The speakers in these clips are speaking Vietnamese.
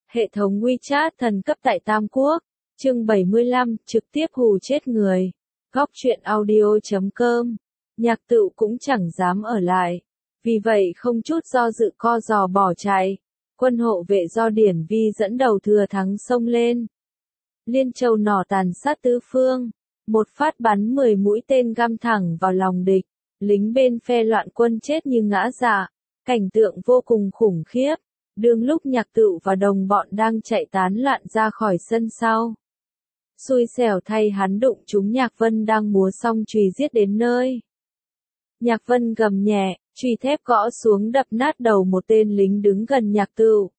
Hệ thống WeChat thần cấp tại Tam Quốc, chương 75, trực tiếp hù chết người. Góc truyện audio.com, Nhạc Tựu cũng chẳng dám ở lại. Vì vậy không chút do dự co giò bỏ chạy. Quân hộ vệ do Điển Vi dẫn đầu thừa thắng xông lên. Liên Châu nỏ tàn sát tứ phương. Một phát bắn 10 mũi tên găm thẳng vào lòng địch. Lính bên phe loạn quân chết như ngã dạ. Cảnh tượng vô cùng khủng khiếp. Đương lúc Nhạc Tựu và đồng bọn đang chạy tán loạn ra khỏi sân sau. Xui xẻo thay hắn đụng trúng Nhạc Vân đang múa song chùy giết đến nơi. Nhạc Vân gầm nhẹ, chùy thép gõ xuống đập nát đầu một tên lính đứng gần Nhạc Tựu.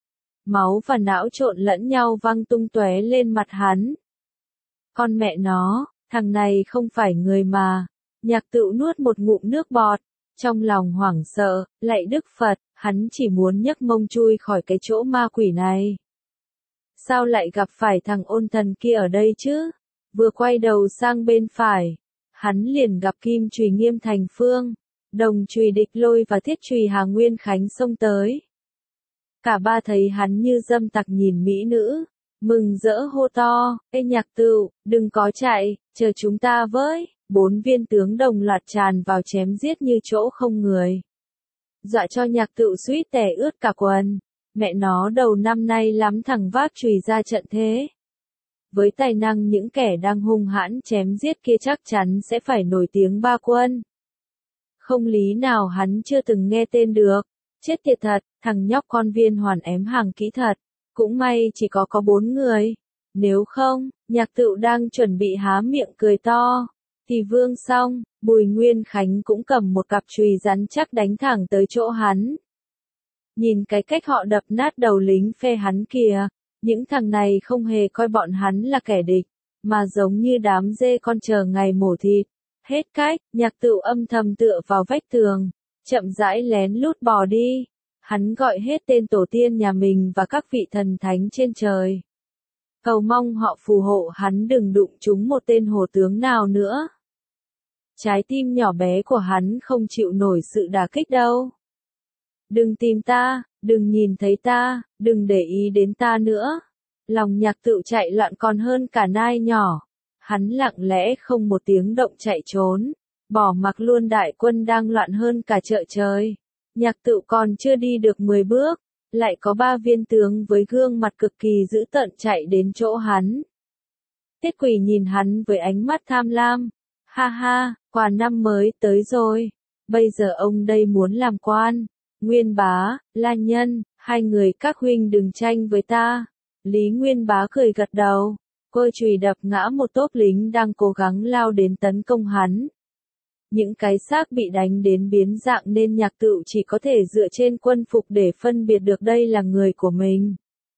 Máu và não trộn lẫn nhau văng tung tóe lên mặt hắn. Con mẹ nó, thằng này không phải người mà. Nhạc Tựu nuốt một ngụm nước bọt. Trong lòng hoảng sợ, lạy Đức Phật, hắn chỉ muốn nhấc mông chui khỏi cái chỗ ma quỷ này. Sao lại gặp phải thằng ôn thần kia ở đây chứ? Vừa quay đầu sang bên phải, hắn liền gặp kim chùy Nghiêm Thành Phương, đồng chùy Địch Lôi và thiết chùy Hà Nguyên Khánh xông tới. Cả ba thấy hắn như dâm tặc nhìn mỹ nữ, mừng rỡ hô to, ê Nhạc Tựu, đừng có chạy, chờ chúng ta với. 4 viên tướng đồng loạt tràn vào chém giết như chỗ không người. Dọa cho Nhạc Tựu suýt tè ướt cả quần. Mẹ nó đầu năm nay lắm thằng vác chùy ra trận thế. Với tài năng những kẻ đang hung hãn chém giết kia chắc chắn sẽ phải nổi tiếng ba quân. Không lý nào hắn chưa từng nghe tên được. Chết tiệt thật, thằng nhóc con Viên Hoàn ém hàng kỹ thật. Cũng may chỉ có 4 người. Nếu không, Nhạc Tựu đang chuẩn bị há miệng cười to. Thì Vương Song, Bùi Nguyên Khánh cũng cầm một cặp chùy rắn chắc đánh thẳng tới chỗ hắn. Nhìn cái cách họ đập nát đầu lính phe hắn kìa, những thằng này không hề coi bọn hắn là kẻ địch, mà giống như đám dê con chờ ngày mổ thịt. Hết cách, Nhạc Tựu âm thầm tựa vào vách tường, chậm rãi lén lút bò đi. Hắn gọi hết tên tổ tiên nhà mình và các vị thần thánh trên trời. Cầu mong họ phù hộ hắn đừng đụng trúng một tên hổ tướng nào nữa. Trái tim nhỏ bé của hắn không chịu nổi sự đả kích đâu. Đừng tìm ta, đừng nhìn thấy ta, đừng để ý đến ta nữa. Lòng Nhạc Tựu chạy loạn còn hơn cả nai nhỏ. Hắn lặng lẽ không một tiếng động chạy trốn, bỏ mặc luôn đại quân đang loạn hơn cả chợ trời. Nhạc Tựu còn chưa đi được 10 bước, lại có 3 viên tướng với gương mặt cực kỳ dữ tợn chạy đến chỗ hắn. Tiết Quỳ nhìn hắn với ánh mắt tham lam. Ha ha, quà năm mới tới rồi. Bây giờ ông đây muốn làm quan. Nguyên Bá, La Nhân, hai người các huynh đừng tranh với ta. Lý Nguyên Bá cười gật đầu. Côi chùy đập ngã một tốp lính đang cố gắng lao đến tấn công hắn. Những cái xác bị đánh đến biến dạng nên Nhạc Tựu chỉ có thể dựa trên quân phục để phân biệt được đây là người của mình.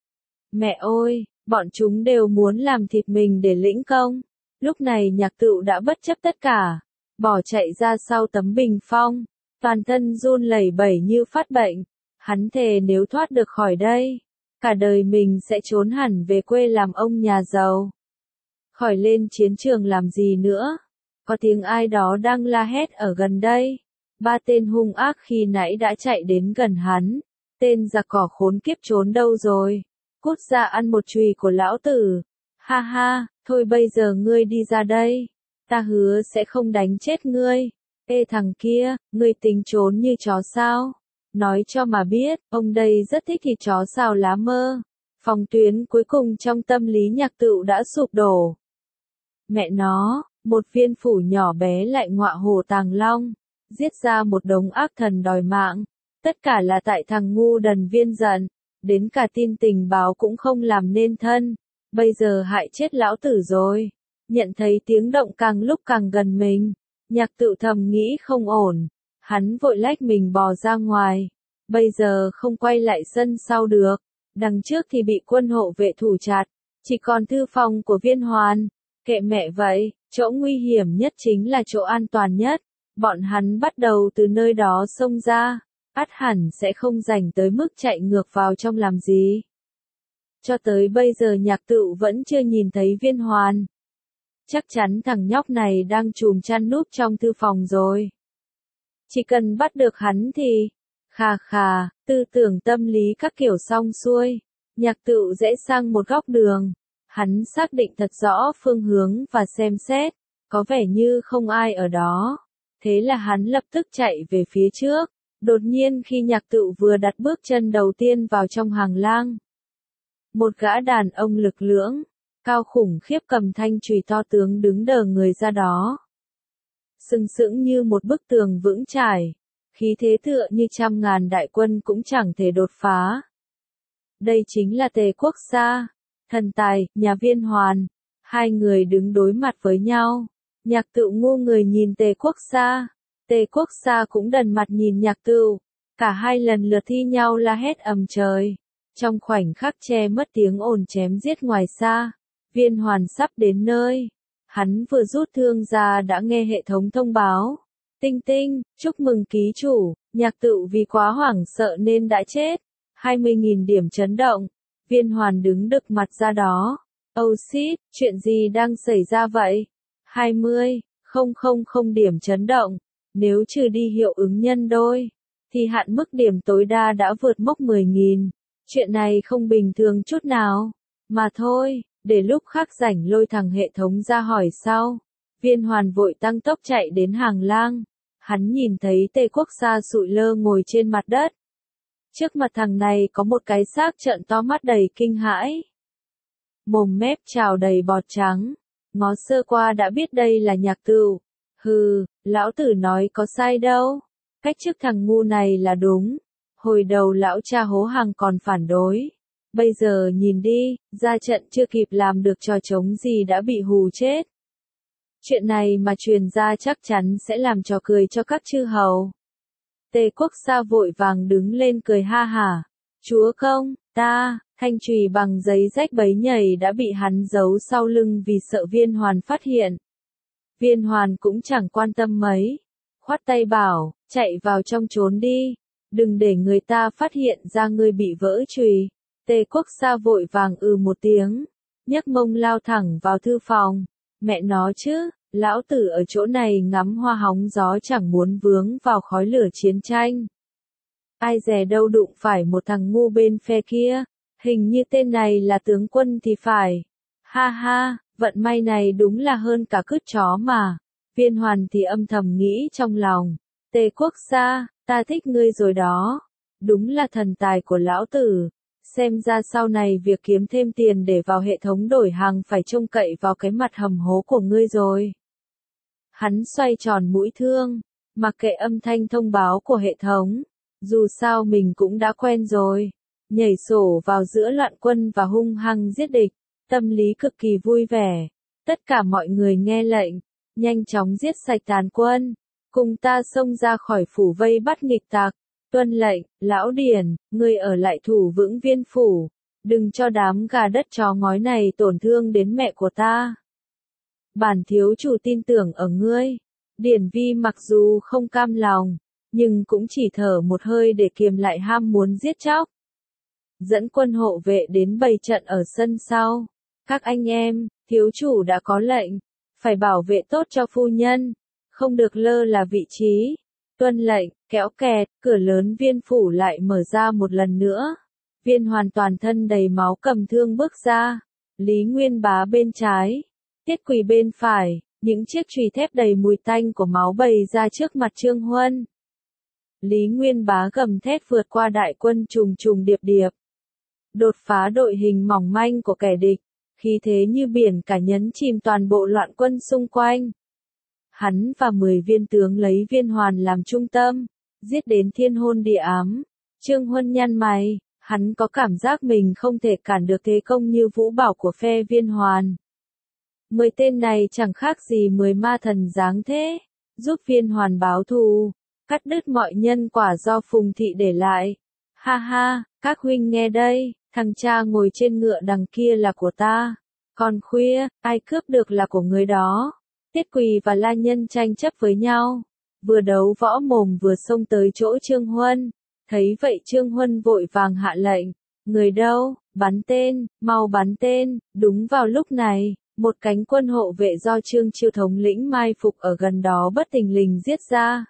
Mẹ ơi, bọn chúng đều muốn làm thịt mình để lĩnh công. Lúc này Nhạc Tựu đã bất chấp tất cả, bỏ chạy ra sau tấm bình phong, toàn thân run lẩy bẩy như phát bệnh. Hắn thề nếu thoát được khỏi đây, cả đời mình sẽ trốn hẳn về quê làm ông nhà giàu. Khỏi lên chiến trường làm gì nữa? Có tiếng ai đó đang la hét ở gần đây. 3 tên hung ác khi nãy đã chạy đến gần hắn. Tên giặc cỏ khốn kiếp trốn đâu rồi? Cút ra ăn một chùy của lão tử. Ha ha, thôi bây giờ ngươi đi ra đây. Ta hứa sẽ không đánh chết ngươi. Ê thằng kia, ngươi tính trốn như chó sao? Nói cho mà biết, ông đây rất thích thịt chó xào lá mơ. Phòng tuyến cuối cùng trong tâm lý Nhạc Tựu đã sụp đổ. Mẹ nó, một viên phủ nhỏ bé lại ngọa hổ tàng long, giết ra một đống ác thần đòi mạng. Tất cả là tại thằng ngu đần Viên giận, đến cả tin tình báo cũng không làm nên thân. Bây giờ hại chết lão tử rồi. Nhận thấy tiếng động càng lúc càng gần mình, Nhạc Tựu thầm nghĩ không ổn. Hắn vội lách mình bò ra ngoài. Bây giờ không quay lại sân sau được. Đằng trước thì bị quân hộ vệ thủ chặt. Chỉ còn thư phòng của Viên Hoàn. Kệ mẹ vậy, chỗ nguy hiểm nhất chính là chỗ an toàn nhất. Bọn hắn bắt đầu từ nơi đó xông ra. Ắt hẳn sẽ không rảnh tới mức chạy ngược vào trong làm gì. Cho tới bây giờ Nhạc Tựu vẫn chưa nhìn thấy Viên Hoàn. Chắc chắn thằng nhóc này đang chùm chăn núp trong thư phòng rồi. Chỉ cần bắt được hắn thì, khà khà, tư tưởng tâm lý các kiểu xong xuôi. Nhạc Tựu rẽ sang một góc đường. Hắn xác định thật rõ phương hướng và xem xét, có vẻ như không ai ở đó. Thế là hắn lập tức chạy về phía trước. Đột nhiên khi Nhạc Tựu vừa đặt bước chân đầu tiên vào trong hàng lang, một gã đàn ông lực lưỡng, cao khủng khiếp cầm thanh chùy to tướng đứng đờ người ra đó. Sừng sững như một bức tường vững chãi, khí thế tựa như trăm ngàn đại quân cũng chẳng thể đột phá. Đây chính là Tề Quốc Sa, thần tài, nhà Viên Hoàn. Hai người đứng đối mặt với nhau. Nhạc Tựu ngu người nhìn Tề Quốc Sa. Tề Quốc Sa cũng đần mặt nhìn Nhạc Tựu. Cả hai lần lượt thi nhau la hét ầm trời. Trong khoảnh khắc che mất tiếng ồn chém giết ngoài xa, Viên Hoàn sắp đến nơi. Hắn vừa rút thương ra đã nghe hệ thống thông báo. Tinh tinh, chúc mừng ký chủ, Nhạc Tựu vì quá hoảng sợ nên đã chết. 20.000 điểm chấn động. Viên Hoàn đứng đực mặt ra đó. Oh shit, chuyện gì đang xảy ra vậy? 20.000 điểm chấn động. Nếu trừ đi hiệu ứng nhân đôi, thì hạn mức điểm tối đa đã vượt mốc 10.000. Chuyện này không bình thường chút nào. Mà thôi, để lúc khác rảnh lôi thằng hệ thống ra hỏi sau. Viên Hoàn vội tăng tốc chạy đến hàng lang. Hắn nhìn thấy Tề Quốc Sa sụi lơ ngồi trên mặt đất. Trước mặt thằng này có một cái xác trợn to mắt đầy kinh hãi. Mồm mép trào đầy bọt trắng. Ngó sơ qua đã biết đây là Nhạc Tựu. Hừ, lão tử nói có sai đâu. Cách chức thằng ngu này là đúng. Hồi đầu lão cha hố hàng còn phản đối. Bây giờ nhìn đi, ra trận chưa kịp làm được trò trống gì đã bị hù chết. Chuyện này mà truyền ra chắc chắn sẽ làm trò cười cho các chư hầu. Tề Quốc Sa vội vàng đứng lên cười ha hả. Chúa công, thanh chùy bằng giấy rách bấy nhầy đã bị hắn giấu sau lưng vì sợ Viên Hoàn phát hiện. Viên Hoàn cũng chẳng quan tâm mấy. Khoát tay bảo, chạy vào trong trốn đi. Đừng để người ta phát hiện ra ngươi bị vỡ chùy. Tề Quốc Sa vội vàng một tiếng. Nhấc mông lao thẳng vào thư phòng. Mẹ nó chứ, lão tử ở chỗ này ngắm hoa hóng gió chẳng muốn vướng vào khói lửa chiến tranh. Ai dè đâu đụng phải một thằng ngu bên phe kia. Hình như tên này là tướng quân thì phải. Ha ha, vận may này đúng là hơn cả cứt chó mà. Viên Hoàn thì âm thầm nghĩ trong lòng. Tề Quốc Sa, ta thích ngươi rồi đó. Đúng là thần tài của lão tử. Xem ra sau này việc kiếm thêm tiền để vào hệ thống đổi hàng phải trông cậy vào cái mặt hầm hố của ngươi rồi. Hắn xoay tròn mũi thương, mặc kệ âm thanh thông báo của hệ thống. Dù sao mình cũng đã quen rồi. Nhảy sổ vào giữa loạn quân và hung hăng giết địch. Tâm lý cực kỳ vui vẻ. Tất cả mọi người nghe lệnh. Nhanh chóng giết sạch tàn quân. Cùng ta xông ra khỏi phủ vây bắt nghịch tặc. Tuân lệnh, lão Điển, ngươi ở lại thủ vững Viên phủ. Đừng cho đám gà đất chó ngói này tổn thương đến mẹ của ta. Bản thiếu chủ tin tưởng ở ngươi. Điển Vi mặc dù không cam lòng, nhưng cũng chỉ thở một hơi để kiềm lại ham muốn giết chóc. Dẫn quân hộ vệ đến bày trận ở sân sau. Các anh em, thiếu chủ đã có lệnh. Phải bảo vệ tốt cho phu nhân. Không được lơ là vị trí. Tuân lệnh, kéo kẹt, cửa lớn Viên phủ lại mở ra một lần nữa. Viên Hoàn toàn thân đầy máu cầm thương bước ra. Lý Nguyên Bá bên trái. Tiết Quỳ bên phải. Những chiếc chùy thép đầy mùi tanh của máu bày ra trước mặt Trương Huân. Lý Nguyên Bá gầm thét vượt qua đại quân trùng trùng điệp điệp. Đột phá đội hình mỏng manh của kẻ địch. Khí thế như biển cả nhấn chìm toàn bộ loạn quân xung quanh. Hắn và 10 viên tướng lấy Viên Hoàn làm trung tâm, giết đến thiên hôn địa ám. Trương Huân nhăn mày, hắn có cảm giác mình không thể cản được thế công như vũ bảo của phe Viên Hoàn. 10 tên này chẳng khác gì 10 ma thần dáng thế, giúp Viên Hoàn báo thù, cắt đứt mọi nhân quả do Phùng Thị để lại. Ha ha, các huynh nghe đây, thằng cha ngồi trên ngựa đằng kia là của ta. Còn khuya, ai cướp được là của người đó. Tiết Quỳ và La Nhân tranh chấp với nhau. Vừa đấu võ mồm vừa xông tới chỗ Trương Huân. Thấy vậy Trương Huân vội vàng hạ lệnh. Người đâu, bắn tên, mau bắn tên. Đúng vào lúc này, một cánh quân hộ vệ do Trương Chiêu thống lĩnh mai phục ở gần đó bất thình lình giết ra.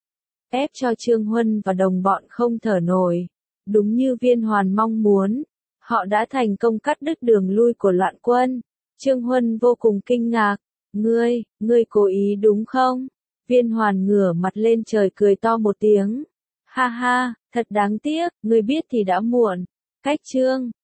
Ép cho Trương Huân và đồng bọn không thở nổi. Đúng như Viên Hoàn mong muốn. Họ đã thành công cắt đứt đường lui của loạn quân. Trương Huân vô cùng kinh ngạc. Ngươi cố ý đúng không? Viên Hoàn ngửa mặt lên trời cười to một tiếng. Ha ha, thật đáng tiếc, ngươi biết thì đã muộn. Cách Trương